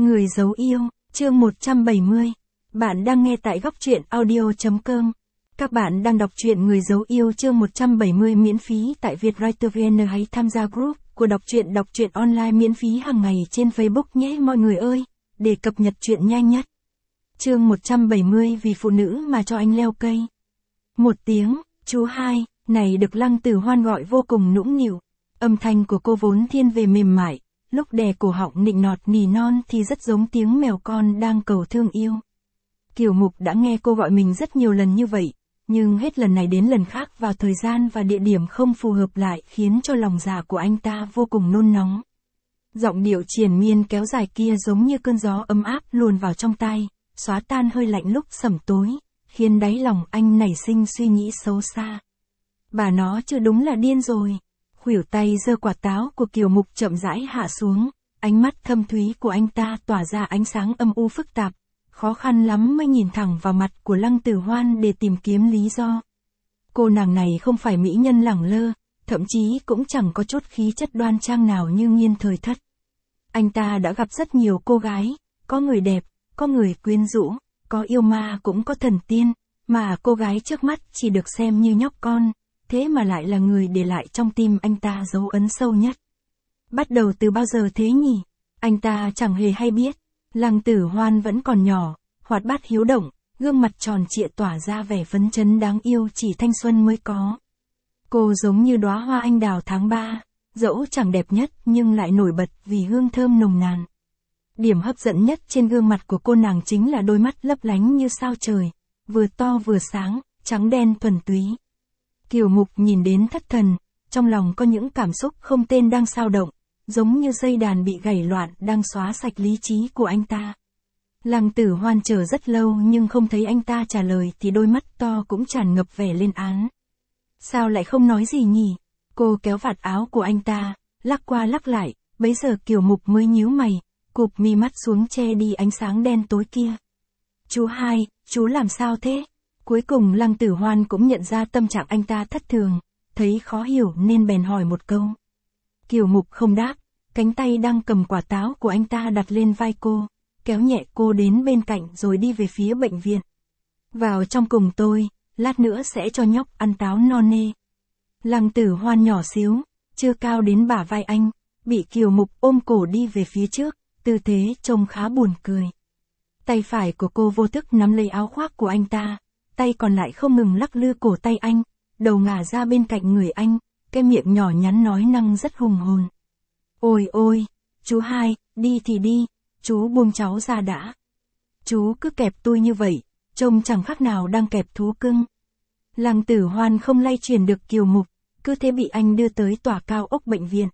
Người giấu yêu, chương 170. Bạn đang nghe tại góc truyện audio.com. Các bạn đang đọc truyện Người giấu yêu chương 170 miễn phí tại Vietwriter.vn. Hãy tham gia group của đọc truyện online miễn phí hàng ngày trên Facebook nhé mọi người ơi, để cập nhật truyện nhanh nhất. Chương 170 vì phụ nữ mà cho anh leo cây. Một tiếng, chú hai, này được Lăng Tử Hoan gọi vô cùng nũng nịu. Âm thanh của cô vốn thiên về mềm mại, lúc đè cổ họng nịnh nọt nỉ non thì rất giống tiếng mèo con đang cầu thương yêu. Kiều Mục đã nghe cô gọi mình rất nhiều lần như vậy, nhưng hết lần này đến lần khác vào thời gian và địa điểm không phù hợp lại khiến cho lòng dạ của anh ta vô cùng nôn nóng. Giọng điệu triền miên kéo dài kia giống như cơn gió ấm áp luồn vào trong tai, xóa tan hơi lạnh lúc sẩm tối, khiến đáy lòng anh nảy sinh suy nghĩ xấu xa. Bà nó chứ đúng là điên rồi. Khuỷu tay giơ quả táo của Kiều Mục chậm rãi hạ xuống, ánh mắt thâm thúy của anh ta tỏa ra ánh sáng âm u phức tạp, khó khăn lắm mới nhìn thẳng vào mặt của Lăng Tử Hoan để tìm kiếm lý do. Cô nàng này không phải mỹ nhân lẳng lơ, thậm chí cũng chẳng có chút khí chất đoan trang nào như Nghiên Thời Thất. Anh ta đã gặp rất nhiều cô gái, có người đẹp, có người quyến rũ, có yêu ma cũng có thần tiên, mà cô gái trước mắt chỉ được xem như nhóc con. Thế mà lại là người để lại trong tim anh ta dấu ấn sâu nhất. Bắt đầu từ bao giờ thế nhỉ? Anh ta chẳng hề hay biết. Lăng Tử Hoan vẫn còn nhỏ, hoạt bát hiếu động, gương mặt tròn trịa tỏa ra vẻ phấn chấn đáng yêu chỉ thanh xuân mới có. Cô giống như đóa hoa anh đào tháng 3, dẫu chẳng đẹp nhất nhưng lại nổi bật vì hương thơm nồng nàn. Điểm hấp dẫn nhất trên gương mặt của cô nàng chính là đôi mắt lấp lánh như sao trời, vừa to vừa sáng, trắng đen thuần túy. Kiều Mục nhìn đến thất thần, trong lòng có những cảm xúc không tên đang xao động, giống như dây đàn bị gảy loạn đang xóa sạch lý trí của anh ta. Lăng Tử Hoan chờ rất lâu nhưng không thấy anh ta trả lời thì đôi mắt to cũng tràn ngập vẻ lên án. Sao lại không nói gì nhỉ? Cô kéo vạt áo của anh ta, lắc qua lắc lại, bấy giờ Kiều Mục mới nhíu mày, cụp mi mắt xuống che đi ánh sáng đen tối kia. Chú hai, chú làm sao thế? Cuối cùng Lăng Tử Hoan cũng nhận ra tâm trạng anh ta thất thường, thấy khó hiểu nên bèn hỏi một câu. Kiều Mục không đáp, cánh tay đang cầm quả táo của anh ta đặt lên vai cô, kéo nhẹ cô đến bên cạnh rồi đi về phía bệnh viện. Vào trong cùng tôi, lát nữa sẽ cho nhóc ăn táo non nê. Lăng Tử Hoan nhỏ xíu, chưa cao đến bả vai anh, bị Kiều Mục ôm cổ đi về phía trước, tư thế trông khá buồn cười. Tay phải của cô vô thức nắm lấy áo khoác của anh ta. Tay còn lại không ngừng lắc lư cổ tay anh, đầu ngả ra bên cạnh người anh, cái miệng nhỏ nhắn nói năng rất hùng hồn. Ôi ôi, chú hai, đi thì đi, chú buông cháu ra đã. Chú cứ kẹp tôi như vậy, trông chẳng khác nào đang kẹp thú cưng. Lăng Tử Hoan không lay chuyển được Kiều Mục, cứ thế bị anh đưa tới tòa cao ốc bệnh viện.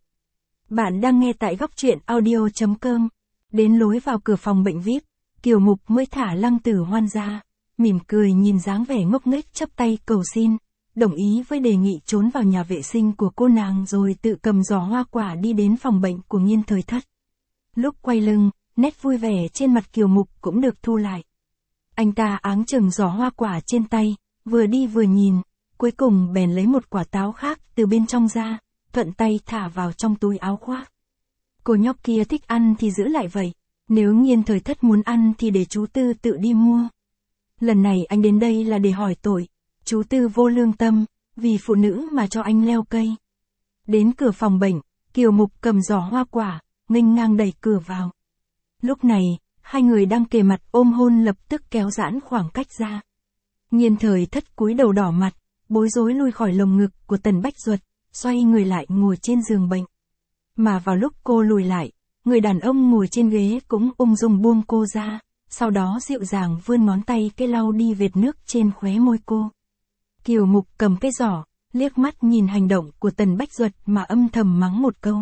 Bạn đang nghe tại góc truyện audio.com. Đến lối vào cửa phòng bệnh VIP, Kiều Mục mới thả Lăng Tử Hoan ra. Mỉm cười nhìn dáng vẻ ngốc nghếch chắp tay cầu xin, đồng ý với đề nghị trốn vào nhà vệ sinh của cô nàng rồi tự cầm giỏ hoa quả đi đến phòng bệnh của Nghiên Thời Thất. Lúc quay lưng, nét vui vẻ trên mặt Kiều Mục cũng được thu lại. Anh ta áng chừng giỏ hoa quả trên tay, vừa đi vừa nhìn, cuối cùng bèn lấy một quả táo khác từ bên trong ra, thuận tay thả vào trong túi áo khoác. Cô nhóc kia thích ăn thì giữ lại vậy, nếu Nghiên Thời Thất muốn ăn thì để chú Tư tự đi mua. Lần này anh đến đây là để hỏi tội, chú Tư vô lương tâm, vì phụ nữ mà cho anh leo cây. Đến cửa phòng bệnh, Kiều Mục cầm giỏ hoa quả, nghênh ngang đẩy cửa vào. Lúc này, hai người đang kề mặt ôm hôn lập tức kéo giãn khoảng cách ra. Nghiên Thời Thất cúi đầu đỏ mặt, bối rối lui khỏi lồng ngực của Tần Bách Duật, xoay người lại ngồi trên giường bệnh. Mà vào lúc cô lùi lại, người đàn ông ngồi trên ghế cũng ung dung buông cô ra. Sau đó dịu dàng vươn ngón tay cái lau đi vệt nước trên khóe môi cô. Kiều Mục cầm cái giỏ, liếc mắt nhìn hành động của Tần Bách Duật mà âm thầm mắng một câu.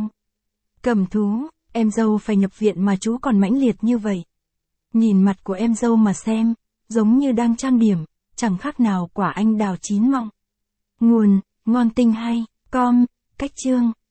Cầm thú, em dâu phải nhập viện mà chú còn mãnh liệt như vậy. Nhìn mặt của em dâu mà xem, giống như đang trang điểm, chẳng khác nào quả anh đào chín mọng. Nguồn, Ngon Tinh Hay, com, Cách Chương.